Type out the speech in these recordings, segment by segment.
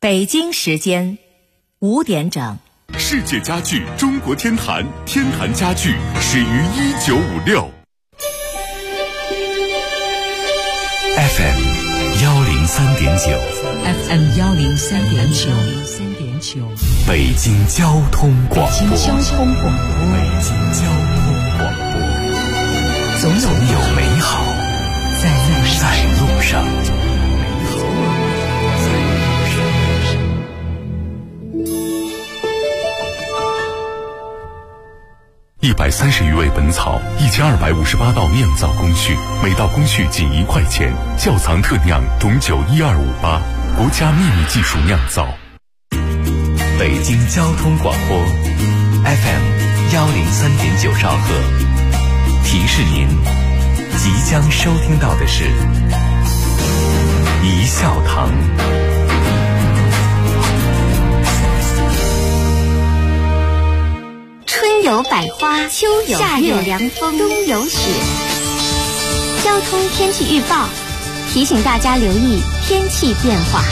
北京时间5点整。 世界家具中国天坛，天坛家具始于1956。FM 103.9 FM 103.9， 北京交通广播。 北京交通广播，总有美好在路上。 130余味本草，1258道酿造工序，每道工序仅1块钱。窖藏特酿董酒12588，国家秘密技术酿造。 北京交通广播 FM 103.9兆赫，提示您，即将收听到的是一笑堂。 春有百花，秋有夏有凉风，冬有雪。交通天气预报提醒大家留意天气变化。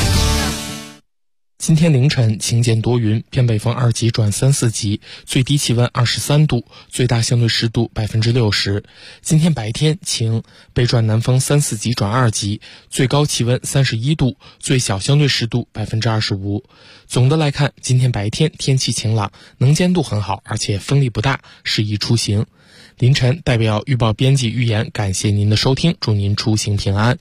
今天凌晨晴间多云，偏北风2级转3、4级，最低气温23度，最大相对湿度60%。今天白天晴，北转南风3、4级转2级，最高气温31度，最小相对湿度25%。总的来看，今天白天天气晴朗，能见度很好，而且风力不大，适宜出行。凌晨代表预报编辑预言，感谢您的收听，祝您出行平安。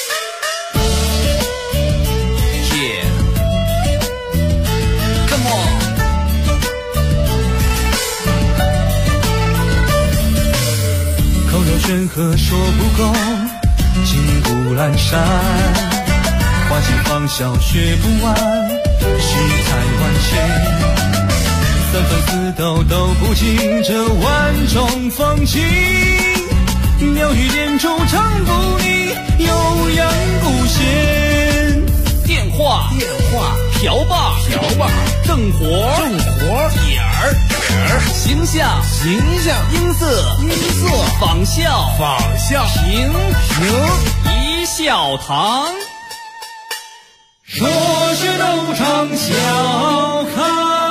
山河说不够，金谷阑珊，花期芳笑学不完，世态万千，三分四斗都不尽这万种风情，鸟语点烛唱不腻，悠扬不歇。电话瓢把正活点儿形象音色仿效评一笑堂，说学逗唱笑开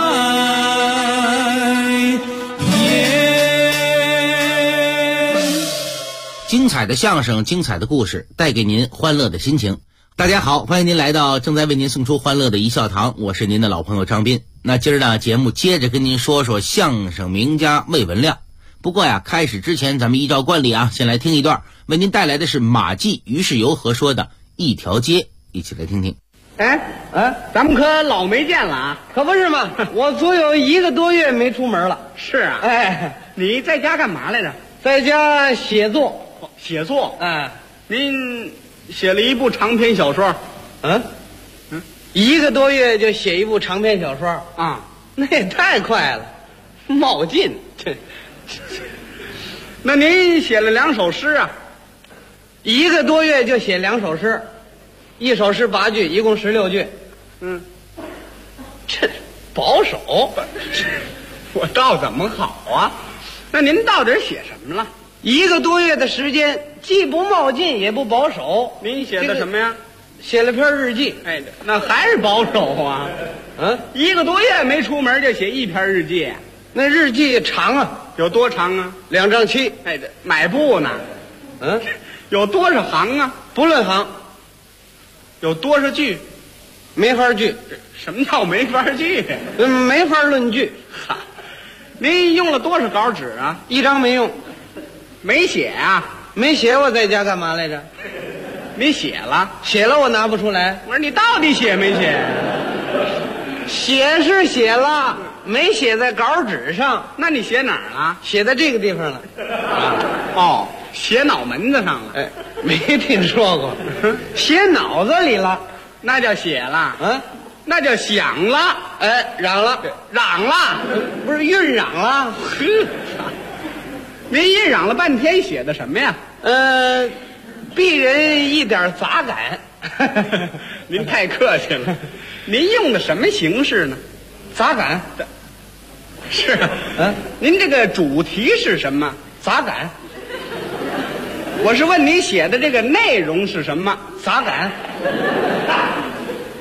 颜。 精彩的相声，精彩的故事，带给您欢乐的心情。大家好，欢迎您来到正在为您送出欢乐的一笑堂，我是您的老朋友张斌。那今儿呢，节目接着跟您说说相声名家魏文亮。不过呀，开始之前咱们依照惯例啊，先来听一段为您带来的是马季、于世友和说的一条街，一起来听听。 咱们可老没见了啊！ 可不是嘛，我足有1个多月没出门了。 是啊，你在家干嘛来着？ 在家写作。 写作？您写了一部长篇小说。 1个多月就写一部长篇小说啊？ 那也太快了，冒进。 那您写了2首诗啊 ？1个多月就写2首诗，1首诗8句，一共16句。这保守， 我倒怎么好啊？那您到底写什么了 ？1个多月的时间，既不冒进也不保守。 您写的什么呀？ 写了篇日记。 那还是保守啊？1个多月没出门就写1篇日记， 那日记长啊。 有多长啊 ？2张7。 买布呢？有多少行啊？ 不论行。 有多少句？ 没法句。 什么叫没法句？ 没法论句。 您用了多少稿纸啊 ？1张没用。 没写啊？ 没写，我在家干嘛来着？ 你写了？ 写了我拿不出来。 我说你到底写没写？ 写是写了，没写在稿纸上。 那你写哪儿了？ 写在这个地方了。 写脑门子上了。 没听说过。写脑子里了， 那叫写了。那叫想了。 嚷了，不是晕嚷了。 您一嚷了半天，写的什么呀？ 鄙人一点杂感。 您太客气了。您用的什么形式呢？ 杂感。 是您这个主题是什么？ 杂感。 我是问你写的这个内容是什么？ 杂感。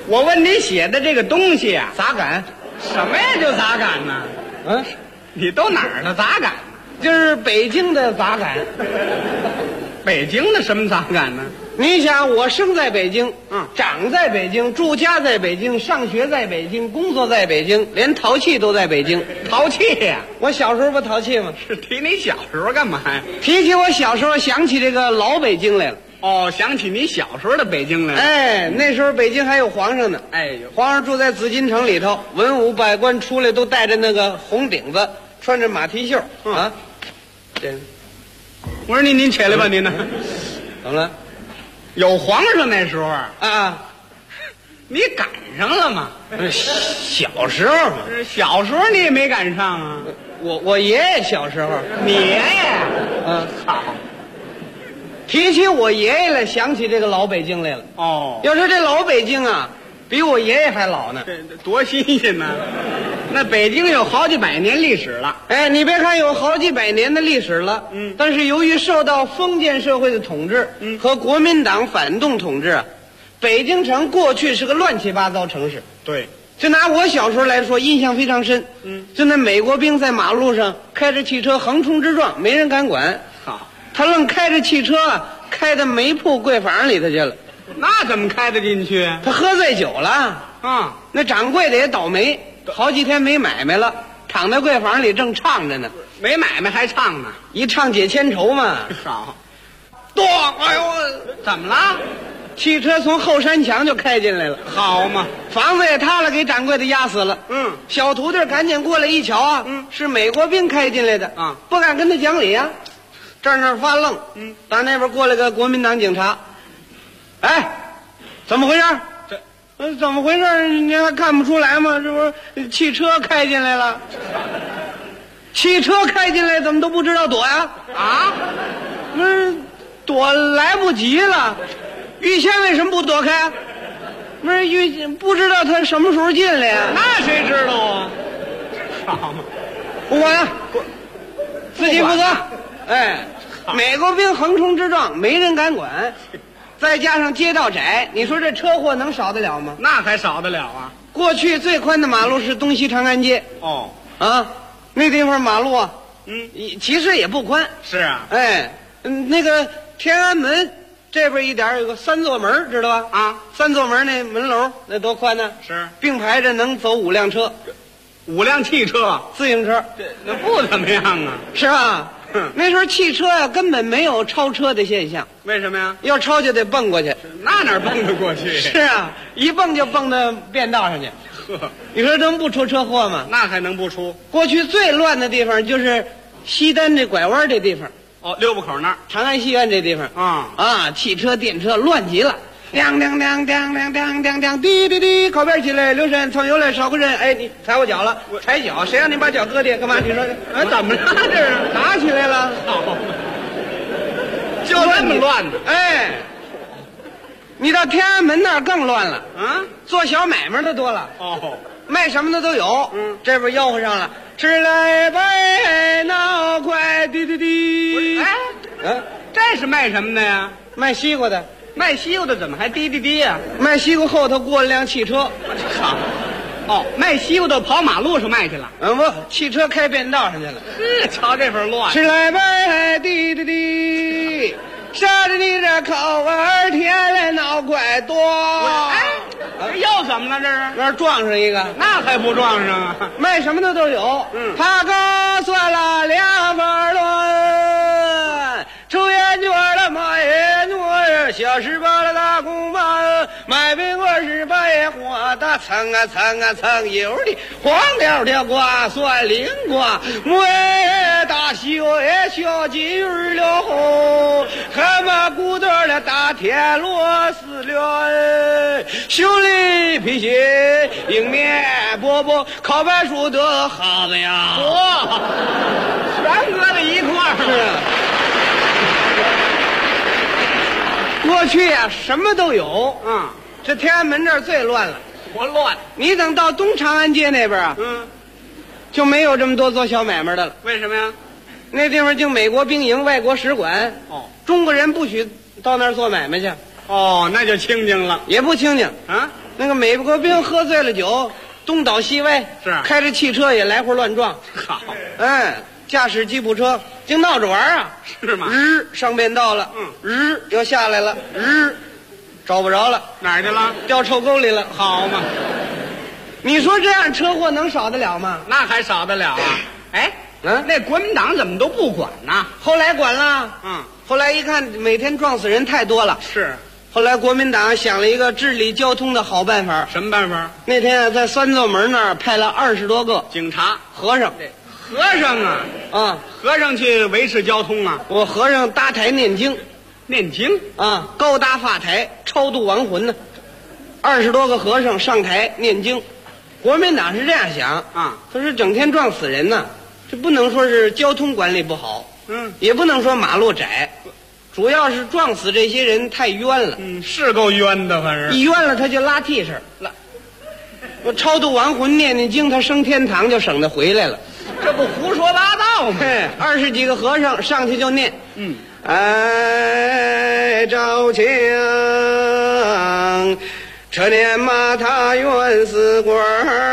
我问你写的这个东西啊， 杂感。 什么呀？就杂感呢？ 嗯， 你都哪儿的杂感？ 就是北京的杂感。 北京的什么杂感呢？ 你想，我生在北京， 嗯， 长在北京，住家在北京，上学在北京，工作在北京，连淘气都在北京。 淘气呀！ 我小时候不淘气吗？ 是提你小时候干嘛呀？ 提起我小时候，想起这个老北京来了。 哦，想起你小时候的北京来了。 哎，那时候北京还有皇上呢。 哎呦， 皇上住在紫禁城里头，文武百官出来都戴着那个红顶子，穿着马蹄袖啊。这， 我说您起来吧，您呢？ 怎么了？ 有皇上那时候啊， 你赶上了吗？ 小时候嘛， 小时候你也没赶上啊。 我爷爷小时候， 你爷爷，好。 提起我爷爷来，想起这个老北京来了。 哦， 要说这老北京啊，比我爷爷还老呢。 这多新鲜呢！那北京有好几百年历史了。 哎，你别看有好几百年的历史了，但是由于受到封建社会的统治，和国民党反动统治啊，北京城过去是个乱七八糟城市。 对， 就拿我小时候来说，印象非常深。就那美国兵在马路上开着汽车横冲直撞，没人敢管。 好， 他愣开着汽车开到煤铺柜房里头去了。 那怎么开得进去？ 他喝醉酒了啊！ 那掌柜的也倒霉，好几天没买卖了，躺在柜房里正唱着呢。 没买卖还唱呢， 一唱解千愁嘛。 好， 咚！哎呦， 怎么了？ 汽车从后山墙就开进来了。 好嘛， 房子也塌了，给掌柜的压死了。小徒弟赶紧过来一瞧啊，是美国兵开进来的啊， 不敢跟他讲理啊，站那儿发愣。打那边过来个国民党警察，哎，怎么回事？怎么回事？你还看不出来吗？这不是汽车开进来了？汽车开进来怎么都不知道躲呀？ 啊， 不是躲来不及了。预先为什么不躲开？不是不知道他什么时候进来呀？ 那谁知道啊？好嘛， 不管了，自己负责。哎，美国兵横冲直撞，没人敢管。再加上街道窄，你说这车祸能少得了吗？ 那还少得了啊！ 过去最宽的马路是东西长安街。 哦， 啊，那地方马路啊，其实也不宽。 是啊， 哎，那个天安门这边一点有个三座门，知道吧？ 啊， 三座门那门楼那多宽呢？ 是并排着能走5辆车 ，5辆汽车， 自行车， 那不怎么样啊？ 是吧？那时候汽车呀，根本没有超车的现象。 为什么呀？ 要超就得蹦过去。 那哪蹦得过去？ 是啊，一蹦就蹦到便道上去。 呵， 你说能不出车祸吗？ 那还能不出？ 过去最乱的地方就是西单这拐弯这地方。 哦，六部口那儿， 长安戏院这地方啊，汽车电车乱极了。亮亮亮亮亮亮亮亮，滴滴滴，靠边起来，留神蹭油来，少个人。哎，你踩我脚了，踩脚，谁让你把脚搁地？干嘛？你说， 哎，怎么了？这是打起来了？ 好，就这么乱的。 哎，你到天安门那儿更乱了啊！ 做小买卖的多了。 哦， 卖什么的都有。这边吆喝上了，吃来白闹快，滴滴滴。 哎，这是卖什么的呀？ 卖西瓜的。 卖西瓜的怎么还滴滴滴呀？ 卖西瓜后头过了辆汽车。 好，哦，卖西瓜的跑马路上卖去了。 不，汽车开便道上去了。 瞧这份乱。 吃来白滴滴滴，杀着你这口味甜来闹怪多。 哎，又怎么了？这是那儿撞上一个， 那还不撞上啊？ 卖什么的都有。他哥算了2分论，抽烟卷了卖烟卷，小十八了大公妈，卖苹果是白花的，蹭啊蹭啊蹭油的，黄料的瓜蒜灵瓜，木大雪小金鱼了红，还把骨头的大天螺丝了，兄弟皮鞋迎面饽饽烤白薯的好子呀， 哇，全搁在一块儿。 是。过去呀，什么都有。这天安门这儿最乱了。 多乱！ 你等到东长安街那边啊，就没有这么多做小买卖的了。 为什么呀？ 那地方就美国兵营、外国使馆。中国人不许到那儿做买卖去。 哦，那就清静了。 也不清静啊， 那个美国兵喝醉了酒，东倒西歪， 是开着汽车也来回乱撞。 好， 驾驶吉普车就闹着玩啊， 是吗？ 上便道了，又下来了，找不着了， 哪儿去了？ 掉臭沟里了。 好嘛， 你说这样车祸能少得了吗？ 那还少得了啊？哎，那国民党怎么都不管呢？ 后来管了，后来一看每天撞死人太多了， 是。 后来国民党想了一个治理交通的好办法。 什么办法？ 那天啊，在三座门那儿派了20多个警察、 和尚。 和尚啊，和尚去维持交通啊。 我和尚搭台念经， 念经啊，高搭法台，超度亡魂呢。20多个和尚上台念经。国民党是这样想啊，他说整天撞死人呢，这不能说是交通管理不好，也不能说马路窄。主要是撞死这些人太冤了， 是够冤的，反正一冤了他就拉替身了。我超度亡魂念念经，他升天堂就省得回来了。 这不胡说八道吗 ？20几个和尚上去就念，哎，赵强，车年马踏冤死官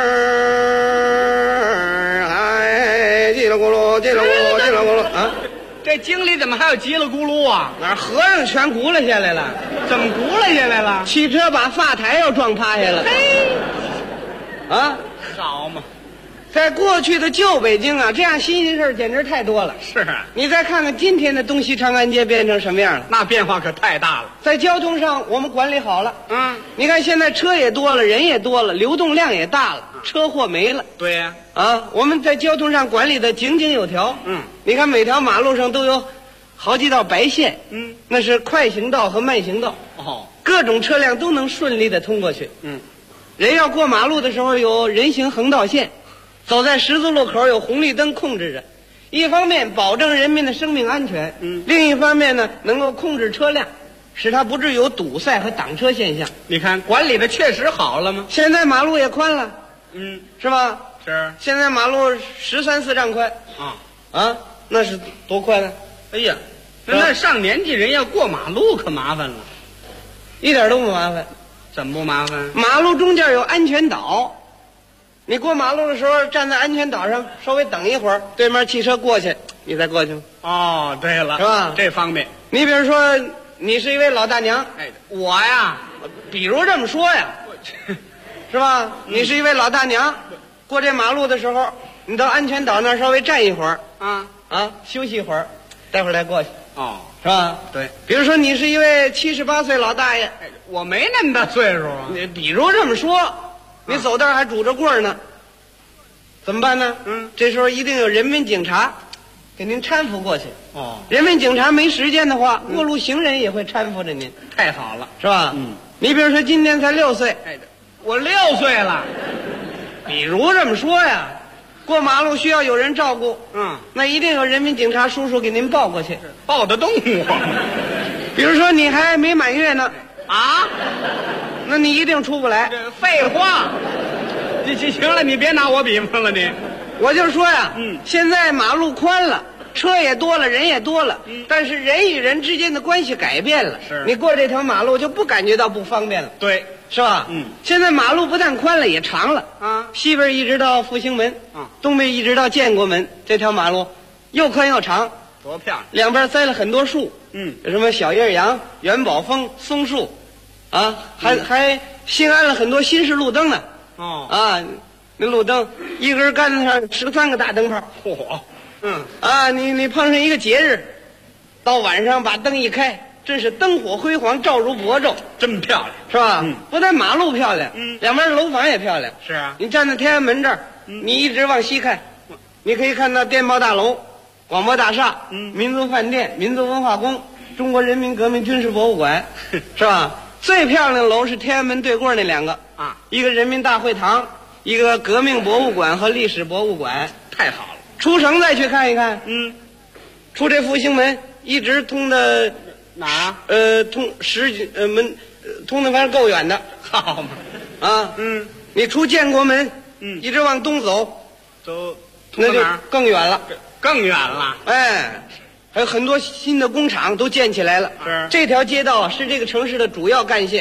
儿，哎，叽里咕噜，叽里咕噜，叽里咕噜啊！ 这经里怎么还有叽里咕噜啊？ 哪和尚全轱辘下来了？ 怎么轱辘下来了？ 汽车把发台又撞趴下了。 嘿， 啊， 好嘛！ 在过去的旧北京啊，这样新鲜事简直太多了。 是啊， 你再看看今天的东西长安街变成什么样了？ 那变化可太大了。 在交通上我们管理好了，你看现在车也多了，人也多了，流动量也大了，车祸没了。 对呀， 我们在交通上管理的井井有条。你看每条马路上都有好几道白线，那是快行道和慢行道。各种车辆都能顺利的通过去。人要过马路的时候有人行横道线。走在十字路口有红绿灯控制着，一方面保证人民的生命安全，另一方面呢能够控制车辆，使它不至于有堵塞和挡车现象。 你看管理的确实好了吗？ 现在马路也宽了，是吧？ 是。 现在马路13、14丈宽那是多宽啊！ 哎呀，那上年纪人要过马路可麻烦了。 一点都不麻烦。 怎么不麻烦？ 马路中间有安全岛。你过马路的时候站在安全岛上稍微等一会儿，对面汽车过去你再过去吗？ 对了， 是吧？ 这方面你比如说你是一位老大娘， 我呀比如这么说呀是吧？你是一位老大娘，过这马路的时候你到安全岛那儿稍微站一会儿休息一会儿，待会儿再过去是吧？ 对。 比如说你是一位78岁老大爷， 我没那么大岁数啊。 你比如这么说，你走道还拄着棍儿呢，怎么办呢？这时候一定有人民警察给您搀扶过去。人民警察没时间的话，过路行人也会搀扶着您。 太好了， 是吧？你比如说今年才6岁， 我6岁了。 比如这么说呀，过马路需要有人照顾，那一定有人民警察叔叔给您抱过去， 抱得动我。 比如说你还没满月呢，那你一定出不来。 废话，行了，你别拿我比方了，你。 我就说呀，现在马路宽了，车也多了，人也多了，但是人与人之间的关系改变了。 是， 你过这条马路就不感觉到不方便了。 对， 是吧？现在马路不但宽了，也长了西边一直到复兴门，东边一直到建国门，这条马路又宽又长， 多漂亮！ 两边栽了很多树，有什么小叶杨、元宝枫、松树，还新安了很多新式路灯呢。那路灯一根杆子上13个大灯泡。你碰上一个节日，到晚上把灯一开，真是灯火辉煌，照如薄昼， 真漂亮， 是吧？不但马路漂亮，两边楼房也漂亮。 是啊， 你站在天安门这儿，你一直往西看，你可以看到电报大楼、广播大厦、民族饭店、民族文化宫、中国人民革命军事博物馆，是吧？最漂亮的楼是天安门对过那两个一个人民大会堂，一个革命博物馆和历史博物馆。 太好了， 出城再去看一看，出这复兴门一直通的哪通通的反正够远的。 好嘛， 你出建国门，一直往东走，那就更远了， 更远了。 还有很多新的工厂都建起来了。 是， 这条街道是这个城市的主要干线，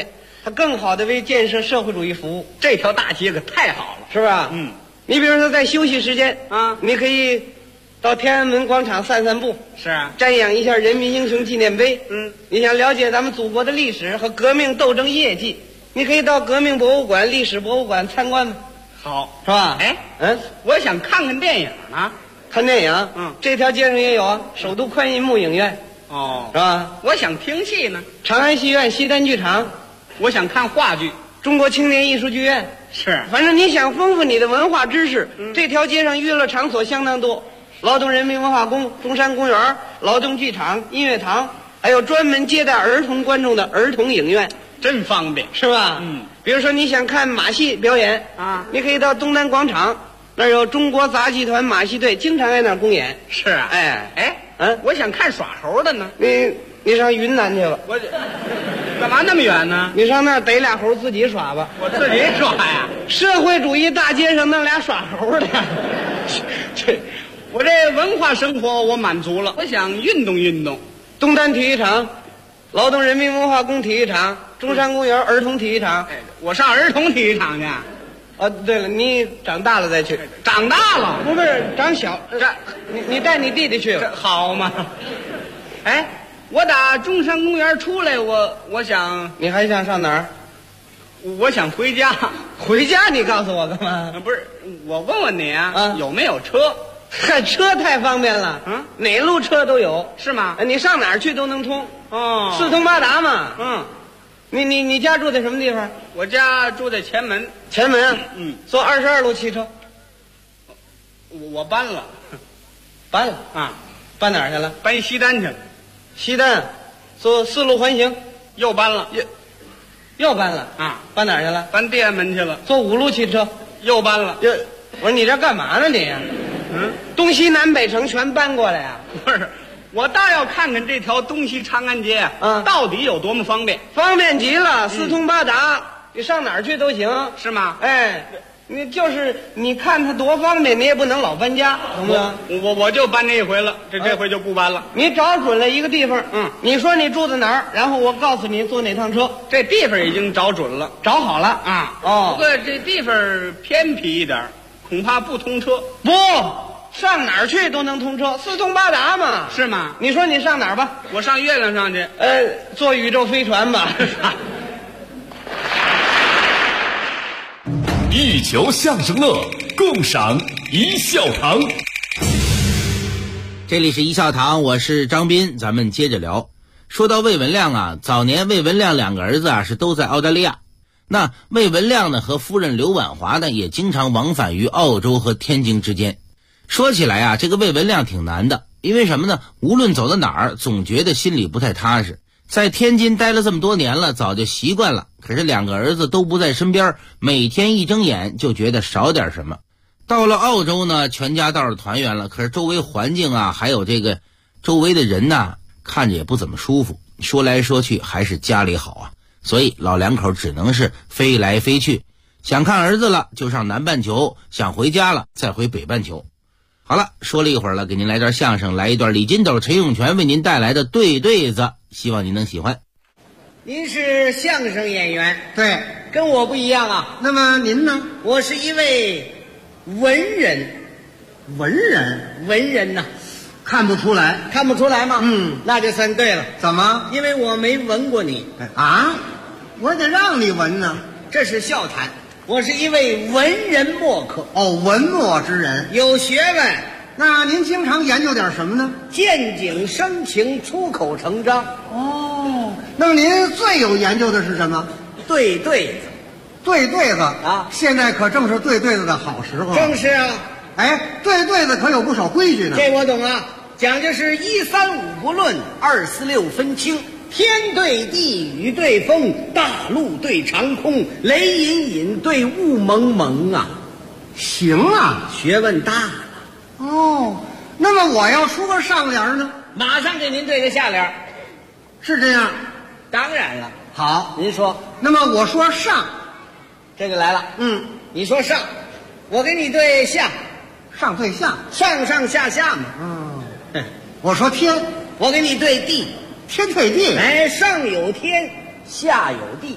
它更好的为建设社会主义服务。 这条大街可太好了， 是吧？ 嗯， 你比如说在休息时间啊， 你可以到天安门广场散散步， 是啊， 瞻仰一下人民英雄纪念碑。 嗯， 你想了解咱们祖国的历史和革命斗争业绩，你可以到革命博物馆、历史博物馆参观， 好， 是吧？ 哎，我想看看电影呢。 看电影，这条街上也有啊，首都宽银幕影院， 哦， 是吧？ 我想听戏呢。 长安戏院西单剧场， 我想看话剧。 中国青年艺术剧院， 是， 反正你想丰富你的文化知识，这条街上娱乐场所相当多，劳动人民文化宫、中山公园、劳动剧场、音乐堂，还有专门接待儿童观众的儿童影院， 真方便， 是吧？比如说你想看马戏表演啊， 你可以到东单广场，那儿有中国杂技团马戏队，经常在那儿公演。 是啊，我想看耍猴的呢。 你上云南去吧？ 我干嘛那么远呢？ 你上那儿逮俩猴自己耍吧。 我自己耍呀？ 社会主义大街上弄俩耍猴的， 我这文化生活我满足了，我想运动运动。 东单体育场、劳动人民文化宫体育场、中山公园儿童体育场。 我上儿童体育场去。 对了，你长大了再去。 长大了？ 不是长小。你带你弟弟去吧。 好嘛。我打中山公园出来，我想。 你还想上哪儿？ 我想回家。 回家？你告诉我干嘛？ 不是，我问问你啊，有没有车？ 嗨，车太方便了，哪路车都有， 是吗？ 你上哪儿去都能通。 哦， 四通八达嘛。你家住在什么地方？ 我家住在前门。 前门啊？坐22路汽车。 我搬了。 搬了啊？ 搬哪儿去了？ 搬西单去了。 西单，坐4路环形。 又搬了。 又搬了啊？ 搬哪儿去了？ 搬地安门去了。 坐5路汽车。 又搬了。 我说你这干嘛呢你？东西南北城全搬过来呀？ 不是，我倒要看看这条东西长安街到底有多么方便。 方便极了，四通八达，你上哪儿去都行， 是吗？ 你就是你看它多方便，你也不能老搬家，懂不懂？ 我就搬这一回了，这回就不搬了。 你找准了一个地方，你说你住在哪儿，然后我告诉你坐哪趟车。 这地方已经找准了， 找好了啊。不过这地方偏僻一点，恐怕不通车。 不，上哪儿去都能通车，四通八达嘛。 是吗？ 你说你上哪儿吧？ 我上月亮上去。 坐宇宙飞船吧。 一球相声乐，共赏一笑堂。 这里是一笑堂，我是张斌，咱们接着聊。说到魏文亮啊，早年魏文亮2个儿子啊是都在澳大利亚。那魏文亮呢和夫人刘婉华呢也经常往返于澳洲和天津之间。说起来啊，这个魏文亮挺难的，因为什么呢？无论走到哪儿，总觉得心里不太踏实。在天津待了这么多年了，早就习惯了。可是2个儿子都不在身边，每天一睁眼就觉得少点什么。到了澳洲呢，全家倒是团圆了，可是周围环境啊，还有这个周围的人呐，看着也不怎么舒服。说来说去还是家里好啊，所以老2口只能是飞来飞去。想看儿子了就上南半球，想回家了再回北半球。好了，说了一会儿了，给您来段相声，来一段李金斗、陈永泉为您带来的对对子，希望您能喜欢。 您是相声演员， 对， 跟我不一样啊。 那么您呢？ 我是一位文人。 文人？ 文人呐， 看不出来。 看不出来吗？那就算对了。 怎么？ 因为我没闻过你啊，我得让你闻呢。 这是笑谈。我是一位文人墨客。 哦，文墨之人， 有学问。 那您经常研究点什么呢？ 见景生情，出口成章。 哦，那么您最有研究的是什么？ 对对子。 对对子啊， 现在可正是对对子的好时候。 正是啊。 对对子可有不少规矩呢。 这我懂啊，讲究是135不论，246分清，天对地，雨对风，大陆对长空，雷隐隐对雾蒙蒙啊。 行啊， 学问大了。 哦，那么我要出个上联呢？ 马上给您对个下联。 是这样？ 当然了。 好， 您说。 那么我说上， 这就来了。你说上，我给你对下。 上对下， 上上下下嘛。 我说天， 我给你对地。 天对地。 上有天，下有地。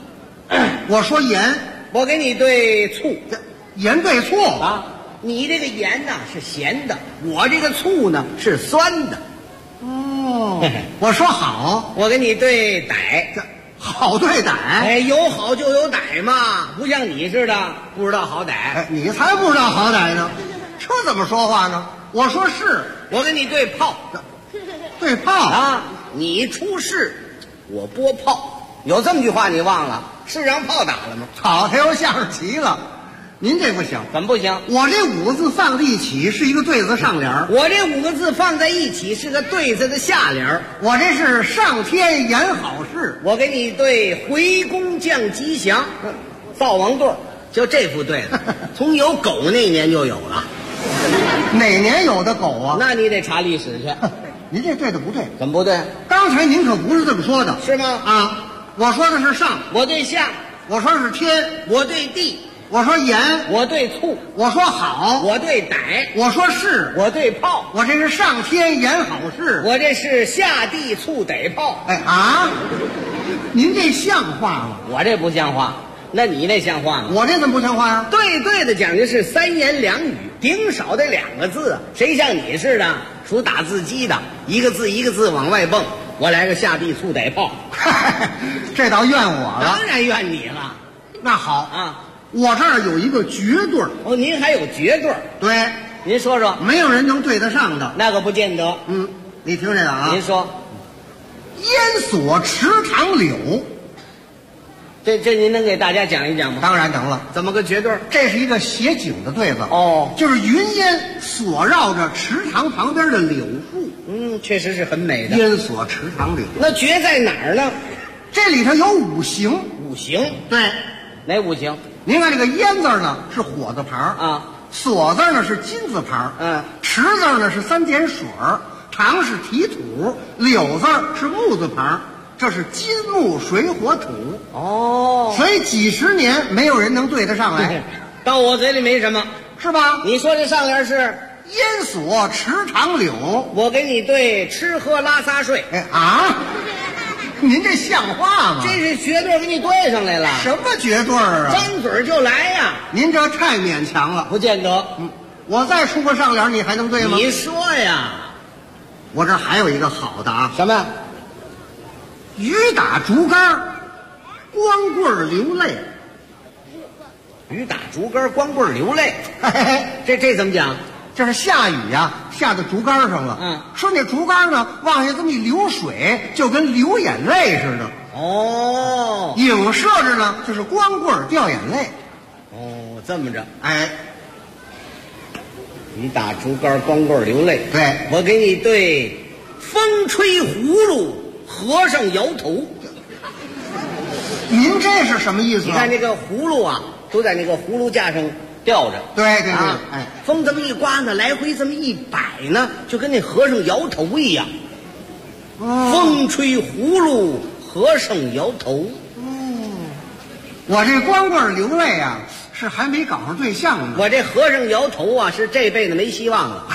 我说盐， 我给你对醋。 盐对醋啊，你这个盐呢是咸的，我这个醋呢是酸的。 哦，我说好， 我给你对歹。 好对歹， 哎，有好就有歹嘛，不像你似的不知道好歹。 哎，你才不知道好歹呢，这怎么说话呢？我说是， 我给你对炮。 对炮啊，你出事，我拨炮。有这么句话你忘了？是让炮打了吗？ 好，他又下上棋了。您这不行， 怎么不行？ 我这5个字放在一起是一个对子上联， 我这5个字放在一起是个对子的下联。 我这是上天言好事， 我给你对回宫降吉祥。灶王对，就这副对子，从有狗那年就有了。 哪年有的狗啊？ 那你得查历史去。 您这对的不对？ 怎么不对？ 刚才您可不是这么说的， 是吗？ 啊，我说的是上， 我对下； 我说是天， 我对地； 我说盐， 我对醋； 我说好， 我对歹； 我说是， 我对炮。 我这是上天言好事， 我这是下地醋逮炮。 哎啊，您这像话吗？ 我这不像话。那你那像话吗？ 我这怎么不像话呀？ 对的讲究是3言2语，顶少得2个字。谁像你似的属打字机的，一个字一个字往外蹦。我来个下地醋逮炮， 这倒怨我了。 当然怨你了。 那好啊， 我这儿有一个绝对。 哦，您还有绝对？ 对， 您说说。 没有人能对得上的。 那个不见得。 你听这个啊。 您说。 烟锁池塘柳。 这您能给大家讲一讲吗？ 当然能了。 怎么个绝对？ 这是一个写景的对子哦， 就是云烟锁绕着池塘旁边的柳树。 确实是很美的。 烟锁池塘柳。 那绝在哪儿呢？ 这里头有5行。 5行？ 对。 哪5行？ 您看这个烟字呢是火字旁啊， 锁字呢是金字旁，池字呢是3点水，塘是提土，柳字是木字旁。这是金木水火土哦， 所以几十年没有人能对得上来。 到我嘴里没什么， 是吧？ 你说这上联是烟锁池塘柳， 我给你对吃喝拉撒睡。 哎啊，您这像话吗？ 这是绝对给你对上来了。 什么绝对啊？ 张嘴就来呀！ 您这太勉强了。 不见得。 我再出个上联，你还能对吗？ 你说呀。 我这还有一个好的啊。 什么？ 雨打竹竿，光棍流泪。 雨打竹竿，光棍流泪。这怎么讲？ 这是下雨呀，下到竹竿上了。说那竹竿呢，往下这么一流水，就跟流眼泪似的。 哦， 影射着呢，就是光棍掉眼泪。 哦，这么着。 哎， 雨打竹竿，光棍流泪。 对， 我给你对风吹葫芦。和尚摇头， 您这是什么意思？ 你看这个葫芦啊，都在那个葫芦架上吊着。 对， 哎，风这么一刮呢，来回这么一摆呢，就跟那和尚摇头一样。风吹葫芦，和尚摇头。 我这光棍流泪啊，是还没搞上对象呢。 我这和尚摇头啊，是这辈子没希望了。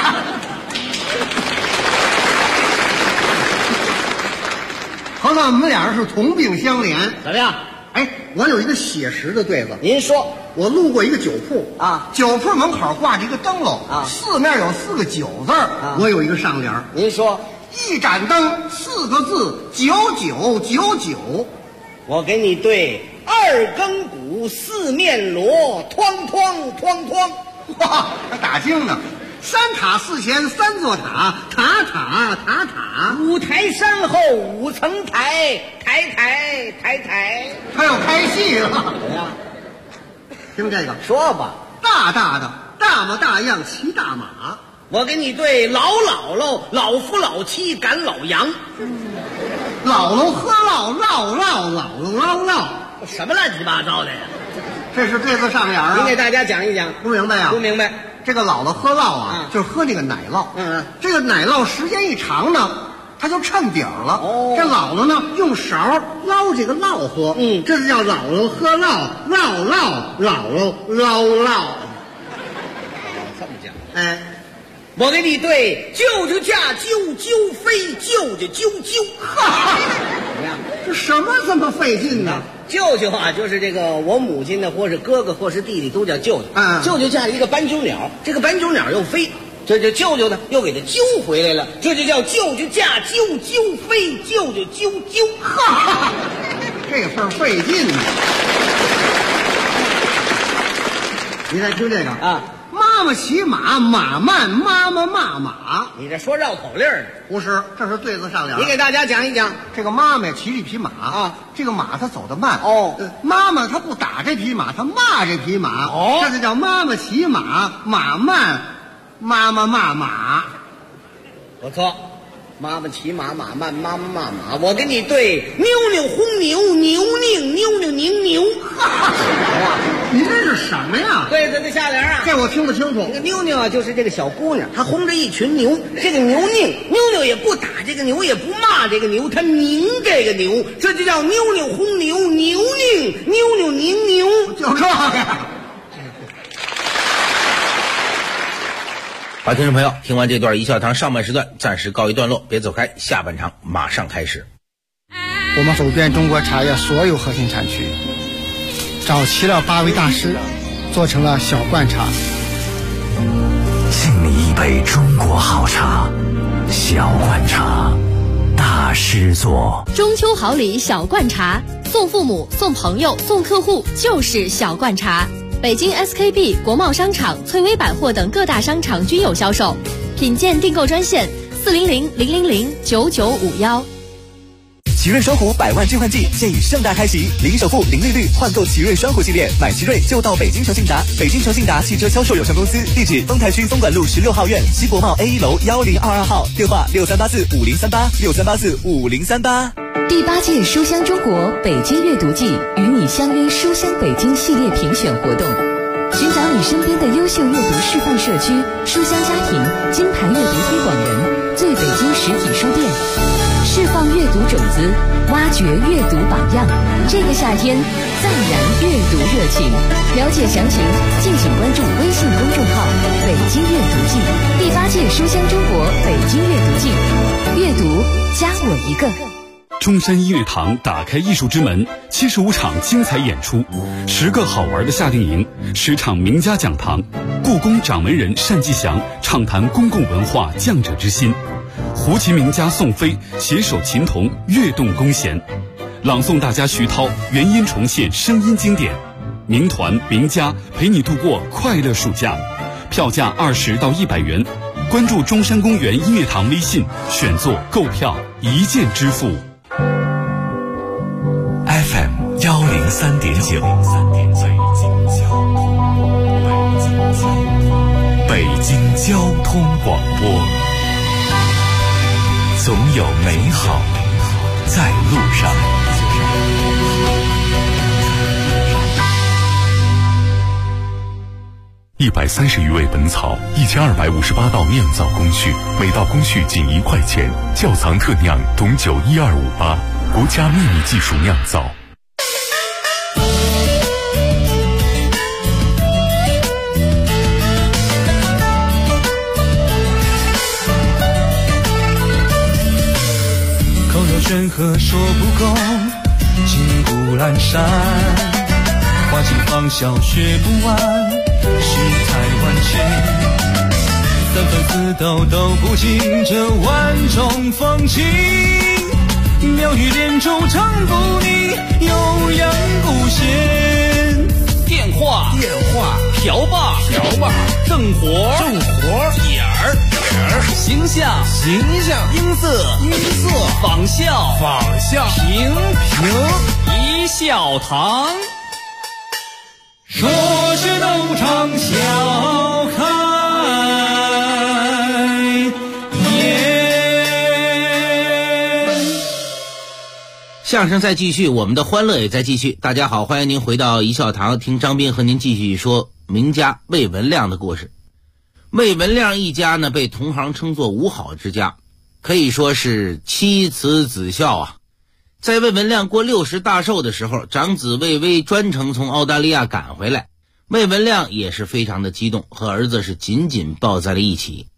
合算我们俩人是同病相怜。 怎么样？ 哎，我有一个写实的对子。 您说。 我路过一个酒铺啊， 酒铺门口挂着一个灯笼啊，四面有4个9字啊。我有一个上联。 您说。 一盏灯4个字，9999。 我给你对2更鼓4面锣，哐哐哐哐。 哇，还打经呢。3塔4前3座塔，塔塔塔塔。 5台山后5层台，台台台台。 他要开戏了。 怎么样？ 听这个， 说吧。 大大的大模大样骑大马。 我给你对老姥姥、老夫老妻赶老羊。 姥姥喝唠，唠唠姥姥唠唠。 什么乱七八糟的呀？ 这是对子上联啊。 您给大家讲一讲。 不明白呀？ 不明白。 这个姥姥喝唠啊，就是喝那个奶酪。这个奶酪时间一长呢，它就衬底儿了。这姥姥呢，用勺捞这个酪喝。这就叫姥姥喝酪，唠唠姥姥唠唠。 这么讲。 哎， 我给你对舅舅驾啾啾飞，舅舅啾啾。 哈，怎么样？这什么这么费劲呢？ 舅舅啊，就是这个我母亲呢，或是哥哥，或是弟弟，都叫舅舅。舅舅驾一个斑鸠鸟，这个斑鸠鸟又飞，这舅舅呢又给它揪回来了，这就叫舅舅驾啾啾飞，舅舅啾啾。 哈，这事儿费劲呢。你再听这个啊，妈妈骑马，马慢，妈妈骂马。 你这说绕口令呢？ 不是，这是对子上联。 你给大家讲一讲。 这个妈妈骑着一匹马啊， 这个马它走得慢哦， 妈妈她不打这匹马，她骂这匹马哦，这就叫妈妈骑马，马慢，妈妈骂马。 不错，妈妈骑马，马慢，妈妈骂马。我给你对妞妞轰牛，牛拧妞妞拧牛。 你这是什么呀？ 对子的下联啊， 这我听不清楚。 这个妞妞啊，就是这个小姑娘，她轰着一群牛，这个牛拧，妞妞也不打这个牛，也不骂这个牛，她拧这个牛，这就叫妞妞轰牛，牛拧妞妞拧牛， 就这样。 好，听众朋友，听完这段一笑堂上半时段暂时告一段落，别走开，下半场马上开始。 我们走遍中国茶叶所有核心产区，找齐了8位大师，做成了小罐茶。 敬你一杯中国好茶，小罐茶，大师做。 中秋好礼小罐茶，送父母、送朋友、送客户就是小罐茶。北京 SKP、国贸商场、翠微百货等各大商场均有销售。品鉴订购专线400-000-9951。 奇瑞双虎100万置换季现已盛大开启，零首付、零利率换购奇瑞双虎系列，买奇瑞就到北京诚信达。北京诚信达汽车销售有限公司，地址丰台区东莞路16号院西国贸 A1 楼1022号，电话63845038，63845038。 第8届书香中国北京阅读季与你相约书香北京系列评选活动，寻找你身边的优秀阅读示范社区、书香家庭、金牌阅读推广人、最北京实体书店，释放阅读种子，挖掘阅读榜样。这个夏天再燃阅读热情。了解详情，敬请关注微信公众号“北京阅读季”。第8届书香中国北京阅读季，阅读加我一个。 中山音乐堂打开艺术之门，75场精彩演出，10个好玩的夏令营，10场名家讲堂，故宫掌门人单霁翔畅谈公共文化匠者之心，胡琴名家宋飞携手琴童跃动弓弦，朗诵大家徐涛原音重现声音经典，名团名家陪你度过快乐暑假，票价20到100元，关注中山公园音乐堂微信，选座购票一键支付。 FM 103.9，北京交通广播，总有美好在路上。 130余味本草，1258道酿造工序，每道工序仅1块钱，窖藏特酿董酒12588，国家秘密技术酿造。 口若悬河说不够，金谷阑珊，花尽芳香学不完，世态万千，三分四斗都不尽这万种风情，妙语连珠唱不腻，悠扬古弦。 电话瓢把正活点儿形象音色仿效平一笑堂， 说是斗场笑开相声在继续，我们的欢乐也在继续。大家好，欢迎您回到一笑堂，听张斌和您继续说名家魏文亮的故事。魏文亮一家呢，被同行称作五好之家，可以说是妻慈子孝啊。在魏文亮过60大寿的时候，长子魏巍专程从澳大利亚赶回来，魏文亮也是非常的激动，和儿子是紧紧抱在了一起。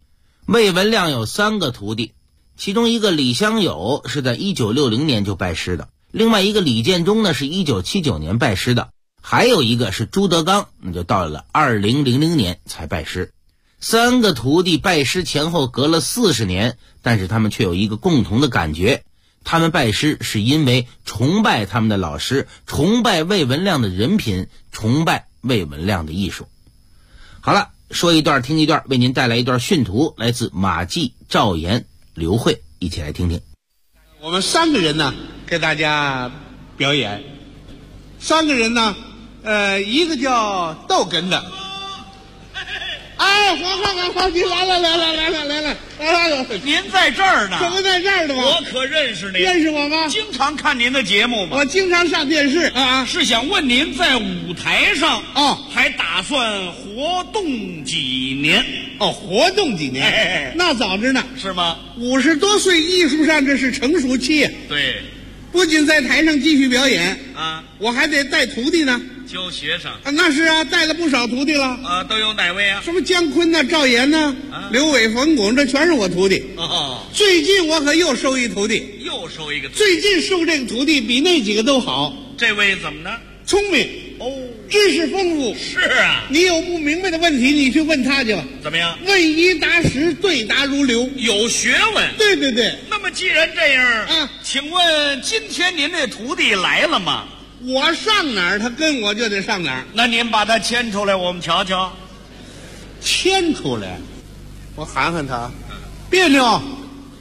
魏文亮有3个徒弟，其中一个李香友是在1960年就拜师的，另外一个李建忠呢是1979年拜师的，还有一个是朱德刚，那就到了2000年才拜师。3个徒弟拜师前后隔了40年，但是他们却有一个共同的感觉，他们拜师是因为崇拜他们的老师，崇拜魏文亮的人品，崇拜魏文亮的艺术。好了，说一段听一段，为您带来一段训图，来自马季、赵岩、刘慧，一起来听听。 我们3个人呢给大家表演，3个人呢一个叫逗哏的，哎，黄，你来了， 您在这儿呢？ 怎么在这儿的吗？ 我可认识您， 认识我吗？ 经常看您的节目嘛。 我经常上电视啊。 是想问您在舞台上哦， 还打算活动几年？ 哦，活动几年？那早着呢， 是吗 ？50多岁，艺术上这是成熟期。 对， 不仅在台上继续表演啊， 我还得带徒弟呢。 教学生啊，那是啊，带了不少徒弟了啊，都有哪位啊？ 什么姜昆呐、赵岩呐、刘伟、冯巩，这全是我徒弟。 哦， 最近我可又收一徒弟， 又收一个徒弟。 最近收这个徒弟比那几个都好。 这位怎么呢？ 聪明哦， 知识丰富。 是啊， 你有不明白的问题，你去问他去吧。 怎么样？ 问1答10，对答如流， 有学问。 对。 那么既然这样啊， 请问今天您这徒弟来了吗？ 我上哪儿，他跟我就得上哪儿。 那您把他牵出来，我们瞧瞧。 牵出来，我喊喊他，别扭。啊！